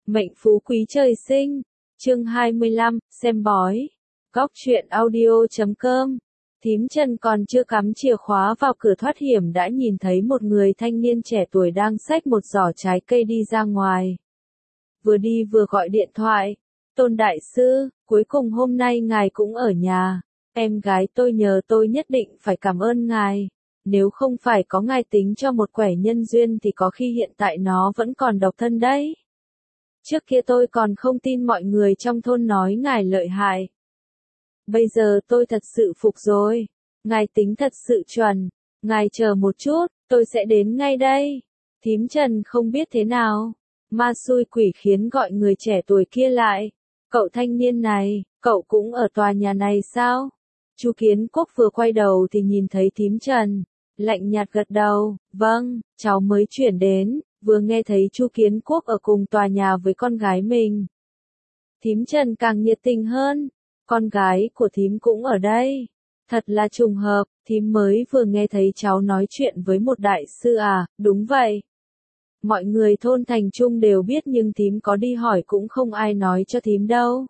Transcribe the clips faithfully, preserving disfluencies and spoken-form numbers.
Mệnh phú quý trời sinh. Chương hai mươi lăm, xem bói. Góc truyện audio chấm com. Thím Trần còn chưa cắm chìa khóa vào cửa thoát hiểm đã nhìn thấy một người thanh niên trẻ tuổi đang xách một giỏ trái cây đi ra ngoài. Vừa đi vừa gọi điện thoại. Tôn đại sư, cuối cùng hôm nay ngài cũng ở nhà. Em gái tôi nhờ tôi nhất định phải cảm ơn ngài. Nếu không phải có ngài tính cho một quẻ nhân duyên thì có khi hiện tại nó vẫn còn độc thân đấy. Trước kia tôi còn không tin mọi người trong thôn nói ngài lợi hại. Bây giờ tôi thật sự phục rồi. Ngài tính thật sự chuẩn. Ngài chờ một chút, tôi sẽ đến ngay đây. Thím Trần không biết thế nào. Ma xui quỷ khiến gọi người trẻ tuổi kia lại. Cậu thanh niên này, cậu cũng ở tòa nhà này sao? Chu Kiến Quốc vừa quay đầu thì nhìn thấy thím Trần. Lạnh nhạt gật đầu, vâng, cháu mới chuyển đến. Vừa nghe thấy Chu Kiến Quốc ở cùng tòa nhà với con gái mình. Thím Trần càng nhiệt tình hơn. Con gái của thím cũng ở đây. Thật là trùng hợp, thím mới vừa nghe thấy cháu nói chuyện với một đại sư à, đúng vậy. Mọi người thôn Thành Trung đều biết nhưng thím có đi hỏi cũng không ai nói cho thím đâu.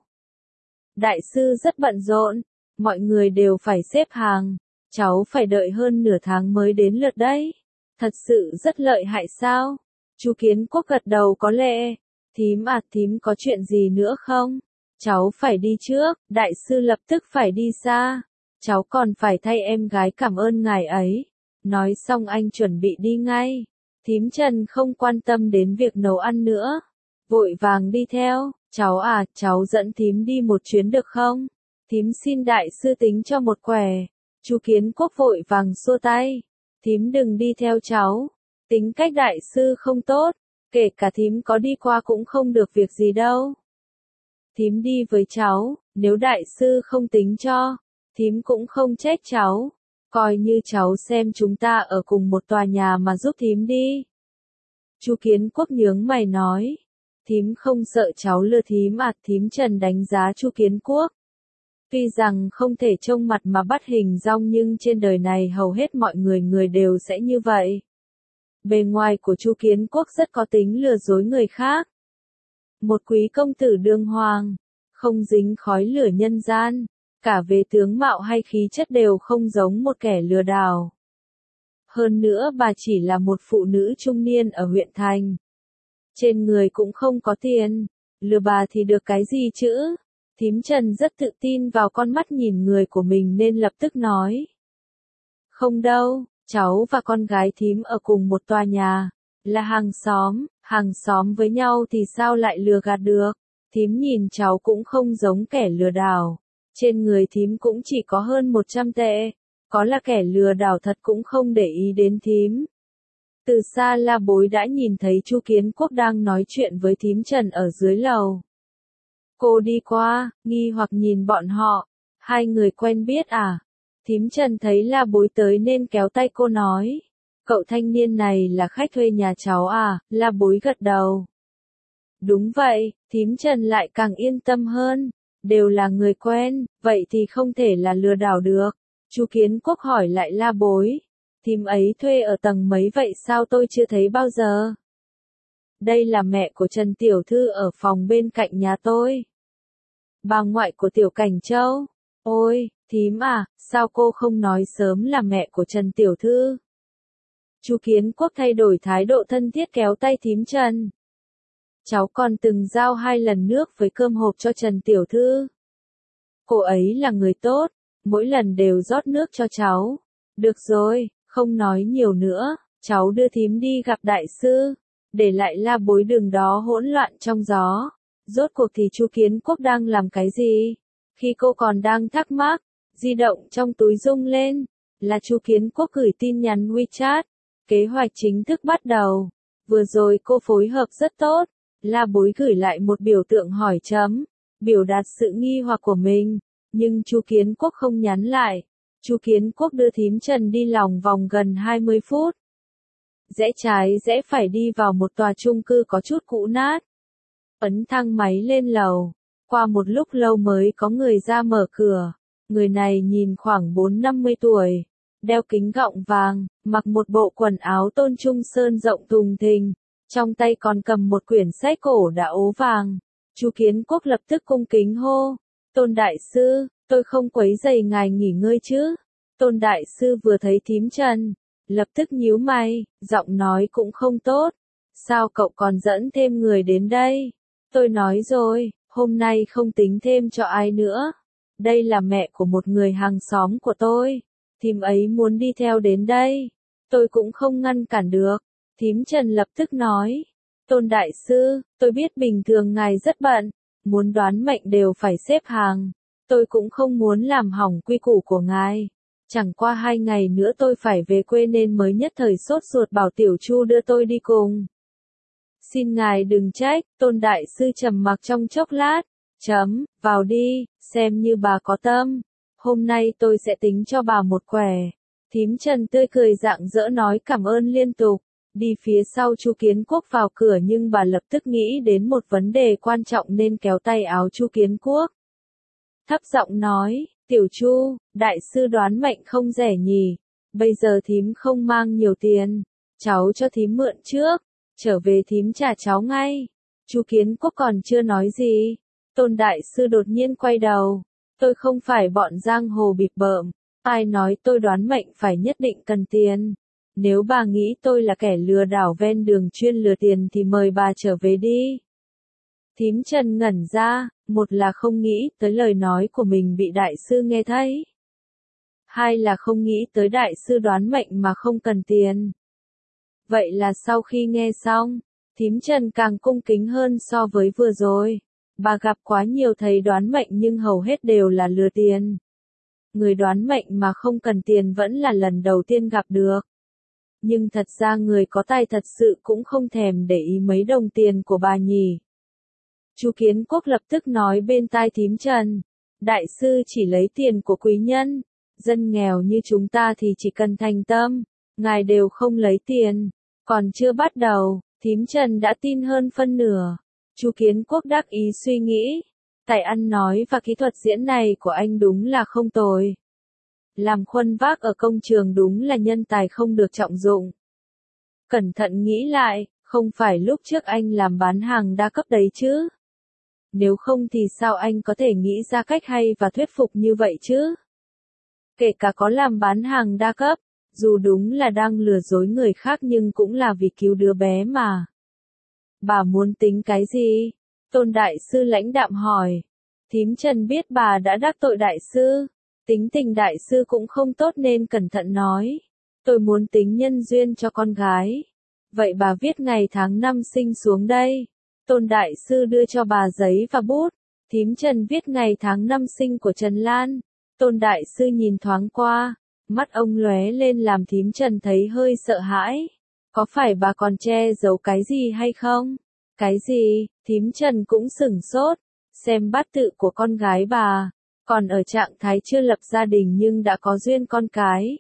Đại sư rất bận rộn, mọi người đều phải xếp hàng, cháu phải đợi hơn nửa tháng mới đến lượt đấy. Thật sự rất lợi hại sao? Chu Kiến Quốc gật đầu có lẽ. Thím à, thím có chuyện gì nữa không? Cháu phải đi trước, đại sư lập tức phải đi xa. Cháu còn phải thay em gái cảm ơn ngài ấy. Nói xong anh chuẩn bị đi ngay. Thím Trần không quan tâm đến việc nấu ăn nữa. Vội vàng đi theo, cháu à, cháu dẫn thím đi một chuyến được không? Thím xin đại sư tính cho một quẻ. Chu Kiến Quốc vội vàng xua tay. Thím đừng đi theo cháu. Tính cách đại sư không tốt, kể cả thím có đi qua cũng không được việc gì đâu. Thím đi với cháu, nếu đại sư không tính cho, thím cũng không trách cháu. Coi như cháu xem chúng ta ở cùng một tòa nhà mà giúp thím đi. Chu Kiến Quốc nhướng mày nói. Thím không sợ cháu lừa thím à? Thím Trần đánh giá Chu Kiến Quốc. Tuy rằng không thể trông mặt mà bắt hình dong nhưng trên đời này hầu hết mọi người người đều sẽ như vậy. Bề ngoài của Chu Kiến Quốc rất có tính lừa dối người khác. Một quý công tử đương hoàng, không dính khói lửa nhân gian, cả về tướng mạo hay khí chất đều không giống một kẻ lừa đảo. Hơn nữa bà chỉ là một phụ nữ trung niên ở huyện thành. Trên người cũng không có tiền, lừa bà thì được cái gì chứ? Thím Trần rất tự tin vào con mắt nhìn người của mình nên lập tức nói. Không đâu, cháu và con gái thím ở cùng một tòa nhà, là hàng xóm, hàng xóm với nhau thì sao lại lừa gạt được. Thím nhìn cháu cũng không giống kẻ lừa đảo. Trên người thím cũng chỉ có hơn một trăm tệ. Có là kẻ lừa đảo thật cũng không để ý đến thím. Từ xa La Bối đã nhìn thấy Chu Kiến Quốc đang nói chuyện với thím Trần ở dưới lầu. Cô đi qua, nghi hoặc nhìn bọn họ. Hai người quen biết à? Thím Trần thấy La Bối tới nên kéo tay cô nói. Cậu thanh niên này là khách thuê nhà cháu à? La Bối gật đầu. Đúng vậy, thím Trần lại càng yên tâm hơn. Đều là người quen, vậy thì không thể là lừa đảo được. Chu Kiến Quốc hỏi lại La Bối. Thím ấy thuê ở tầng mấy vậy sao tôi chưa thấy bao giờ? Đây là mẹ của Trần Tiểu Thư ở phòng bên cạnh nhà tôi. Bà ngoại của Tiểu Cảnh Châu. Ôi, thím à, sao cô không nói sớm là mẹ của Trần Tiểu Thư? Chu Kiến Quốc thay đổi thái độ thân thiết kéo tay thím Trần. Cháu còn từng giao hai lần nước với cơm hộp cho Trần Tiểu Thư. Cô ấy là người tốt, mỗi lần đều rót nước cho cháu. Được rồi, không nói nhiều nữa, cháu đưa thím đi gặp đại sư. Để lại La Bối đường đó hỗn loạn trong gió. Rốt cuộc thì Chu Kiến Quốc đang làm cái gì? Khi cô còn đang thắc mắc, di động trong túi rung lên. Là Chu Kiến Quốc gửi tin nhắn WeChat. Kế hoạch chính thức bắt đầu. Vừa rồi cô phối hợp rất tốt. La Bối gửi lại một biểu tượng hỏi chấm, biểu đạt sự nghi hoặc của mình, nhưng Chu Kiến Quốc không nhắn lại. Chu Kiến Quốc đưa thím Trần đi lòng vòng gần hai mươi phút. Rẽ trái rẽ phải đi vào một tòa chung cư có chút cũ nát. Ấn thang máy lên lầu, qua một lúc lâu mới có người ra mở cửa. Người này nhìn khoảng bốn năm mươi tuổi, đeo kính gọng vàng, mặc một bộ quần áo tôn trung sơn rộng thùng thình. trong tay còn cầm một quyển sách cổ đã ố vàng. Chu Kiến Quốc lập tức cung kính hô, Tôn đại sư, tôi không quấy rầy ngài nghỉ ngơi chứ? Tôn đại sư vừa thấy thím Trần, lập tức nhíu mày, giọng nói cũng không tốt. Sao cậu còn dẫn thêm người đến đây? Tôi nói rồi, hôm nay không tính thêm cho ai nữa. Đây là mẹ của một người hàng xóm của tôi. Thím ấy muốn đi theo đến đây. Tôi cũng không ngăn cản được. Thím Trần lập tức nói. Tôn đại sư, tôi biết bình thường ngài rất bận. Muốn đoán mệnh đều phải xếp hàng. Tôi cũng không muốn làm hỏng quy củ của ngài. Chẳng qua hai ngày nữa tôi phải về quê nên mới nhất thời sốt ruột bảo Tiểu Chu đưa tôi đi cùng. Xin ngài đừng trách, Tôn đại sư trầm mặc trong chốc lát. Chấm, vào đi, xem như bà có tâm. Hôm nay tôi sẽ tính cho bà một quẻ. Thím Trần tươi cười rạng rỡ nói cảm ơn liên tục. Đi phía sau Chu Kiến Quốc vào cửa nhưng bà lập tức nghĩ đến một vấn đề quan trọng nên kéo tay áo Chu Kiến Quốc. Thấp giọng nói, Tiểu Chu, đại sư đoán mệnh không rẻ nhỉ. Bây giờ thím không mang nhiều tiền. Cháu cho thím mượn trước. Trở về thím trả cháu ngay. Chu Kiến Quốc còn chưa nói gì. Tôn đại sư đột nhiên quay đầu. Tôi không phải bọn giang hồ bịp bợm. Ai nói tôi đoán mệnh phải nhất định cần tiền. Nếu bà nghĩ tôi là kẻ lừa đảo ven đường chuyên lừa tiền thì mời bà trở về đi. Thím Trần ngẩn ra, một là không nghĩ tới lời nói của mình bị đại sư nghe thấy. Hai là không nghĩ tới đại sư đoán mệnh mà không cần tiền. Vậy là sau khi nghe xong, thím Trần càng cung kính hơn so với vừa rồi. Bà gặp quá nhiều thầy đoán mệnh nhưng hầu hết đều là lừa tiền. Người đoán mệnh mà không cần tiền vẫn là lần đầu tiên gặp được. Nhưng thật ra người có tài thật sự cũng không thèm để ý mấy đồng tiền của bà nhỉ. Chu Kiến Quốc lập tức nói bên tai thím Trần. Đại sư chỉ lấy tiền của quý nhân. Dân nghèo như chúng ta thì chỉ cần thành tâm. Ngài đều không lấy tiền. Còn chưa bắt đầu, thím Trần đã tin hơn phân nửa. Chu Kiến Quốc đắc ý suy nghĩ. Tài ăn nói và kỹ thuật diễn này của anh đúng là không tồi. Làm khuân vác ở công trường đúng là nhân tài không được trọng dụng. Cẩn thận nghĩ lại, không phải lúc trước anh làm bán hàng đa cấp đấy chứ. Nếu không thì sao anh có thể nghĩ ra cách hay và thuyết phục như vậy chứ? Kể cả có làm bán hàng đa cấp, dù đúng là đang lừa dối người khác nhưng cũng là vì cứu đứa bé mà. Bà muốn tính cái gì? Tôn đại sư lãnh đạm hỏi. Thím Trần biết bà đã đắc tội đại sư. Tính tình đại sư cũng không tốt nên cẩn thận nói. Tôi muốn tính nhân duyên cho con gái. Vậy bà viết ngày tháng năm sinh xuống đây. Tôn đại sư đưa cho bà giấy và bút. Thím Trần viết ngày tháng năm sinh của Trần Lan. Tôn đại sư nhìn thoáng qua. Mắt ông lóe lên làm thím Trần thấy hơi sợ hãi. Có phải bà còn che giấu cái gì hay không? Cái gì? Thím Trần cũng sửng sốt. Xem bát tự của con gái bà. Còn ở trạng thái chưa lập gia đình nhưng đã có duyên con cái.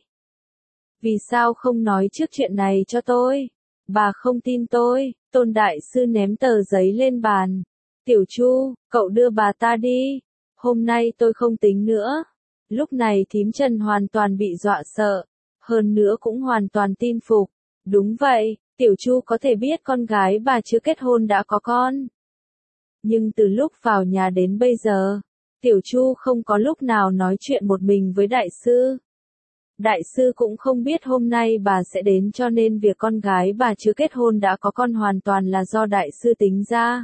Vì sao không nói trước chuyện này cho tôi? Bà không tin tôi. Tôn đại sư ném tờ giấy lên bàn. Tiểu Chu, cậu đưa bà ta đi. Hôm nay tôi không tính nữa. Lúc này thím Trần hoàn toàn bị dọa sợ. Hơn nữa cũng hoàn toàn tin phục. Đúng vậy, Tiểu Chu có thể biết con gái bà chưa kết hôn đã có con. Nhưng từ lúc vào nhà đến bây giờ, Tiểu Chu không có lúc nào nói chuyện một mình với đại sư. Đại sư cũng không biết hôm nay bà sẽ đến cho nên việc con gái bà chưa kết hôn đã có con hoàn toàn là do đại sư tính ra.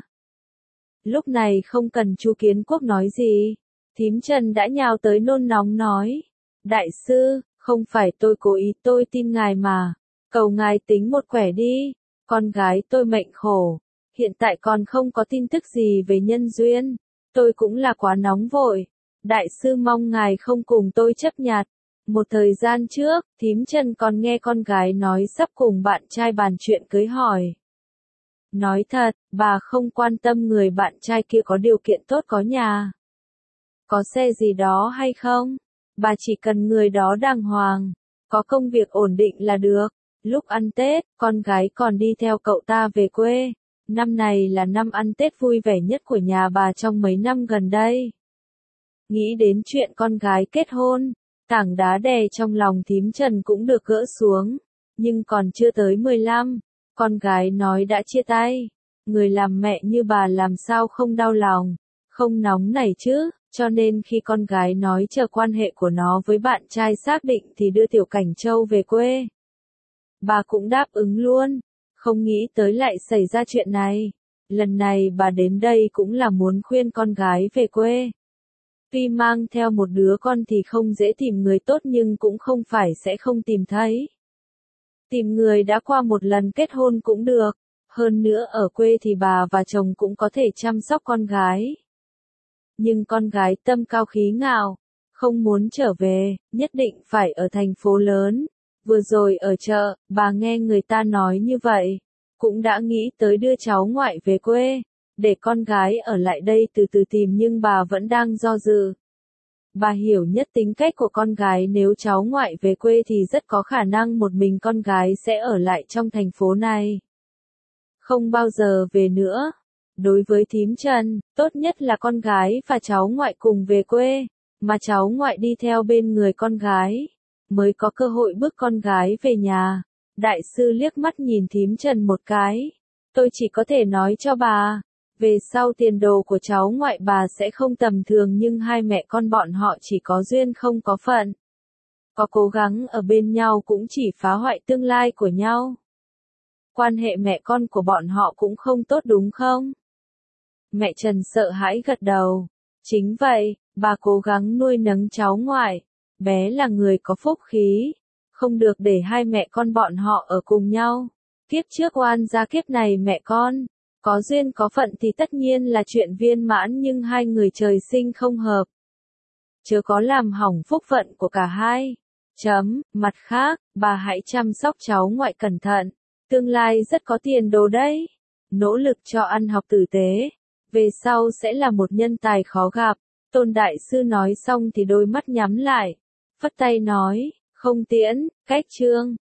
Lúc này không cần Chu Kiến Quốc nói gì. Thím Trần đã nhào tới nôn nóng nói. Đại sư, không phải tôi cố ý, tôi tin ngài mà. Cầu ngài tính một quẻ đi. Con gái tôi mệnh khổ. Hiện tại còn không có tin tức gì về nhân duyên. Tôi cũng là quá nóng vội. Đại sư mong ngài không cùng tôi chấp nhặt. Một thời gian trước, thím Trần còn nghe con gái nói sắp cùng bạn trai bàn chuyện cưới hỏi. Nói thật, bà không quan tâm người bạn trai kia có điều kiện tốt có nhà. Có xe gì đó hay không? Bà chỉ cần người đó đàng hoàng. Có công việc ổn định là được. Lúc ăn Tết, con gái còn đi theo cậu ta về quê. Năm này là năm ăn Tết vui vẻ nhất của nhà bà trong mấy năm gần đây. Nghĩ đến chuyện con gái kết hôn, tảng đá đè trong lòng thím Trần cũng được gỡ xuống. Nhưng còn chưa tới mười lăm, Con gái nói đã chia tay. Người làm mẹ như bà làm sao không đau lòng, không nóng nảy chứ, cho nên khi con gái nói chờ quan hệ của nó với bạn trai xác định thì đưa Tiểu Cảnh Châu về quê. Bà cũng đáp ứng luôn, không nghĩ tới lại xảy ra chuyện này. Lần này bà đến đây cũng là muốn khuyên con gái về quê. Tuy mang theo một đứa con thì không dễ tìm người tốt nhưng cũng không phải sẽ không tìm thấy. Tìm người đã qua một lần kết hôn cũng được. Hơn nữa ở quê thì bà và chồng cũng có thể chăm sóc con gái. Nhưng con gái tâm cao khí ngạo, không muốn trở về, nhất định phải ở thành phố lớn. Vừa rồi ở chợ, bà nghe người ta nói như vậy, cũng đã nghĩ tới đưa cháu ngoại về quê, để con gái ở lại đây từ từ tìm nhưng bà vẫn đang do dự. Bà hiểu nhất tính cách của con gái, nếu cháu ngoại về quê thì rất có khả năng một mình con gái sẽ ở lại trong thành phố này. Không bao giờ về nữa. Đối với thím Trần, tốt nhất là con gái và cháu ngoại cùng về quê, mà cháu ngoại đi theo bên người con gái, mới có cơ hội bước con gái về nhà. Đại sư liếc mắt nhìn thím Trần một cái. Tôi chỉ có thể nói cho bà, về sau tiền đồ của cháu ngoại bà sẽ không tầm thường nhưng hai mẹ con bọn họ chỉ có duyên không có phận. Có cố gắng ở bên nhau cũng chỉ phá hoại tương lai của nhau. Quan hệ mẹ con của bọn họ cũng không tốt đúng không? Mẹ Trần sợ hãi gật đầu. Chính vậy, bà cố gắng nuôi nấng cháu ngoại. Bé là người có phúc khí. Không được để hai mẹ con bọn họ ở cùng nhau. Kiếp trước oan gia kiếp này mẹ con. Có duyên có phận thì tất nhiên là chuyện viên mãn nhưng hai người trời sinh không hợp. Chớ có làm hỏng phúc phận của cả hai. Chấm, mặt khác, bà hãy chăm sóc cháu ngoại cẩn thận. Tương lai rất có tiền đồ đấy. Nỗ lực cho ăn học tử tế. Về sau sẽ là một nhân tài khó gặp. Tôn Đại Sư nói xong thì đôi mắt nhắm lại. Phất tay nói, không tiễn, cách chương.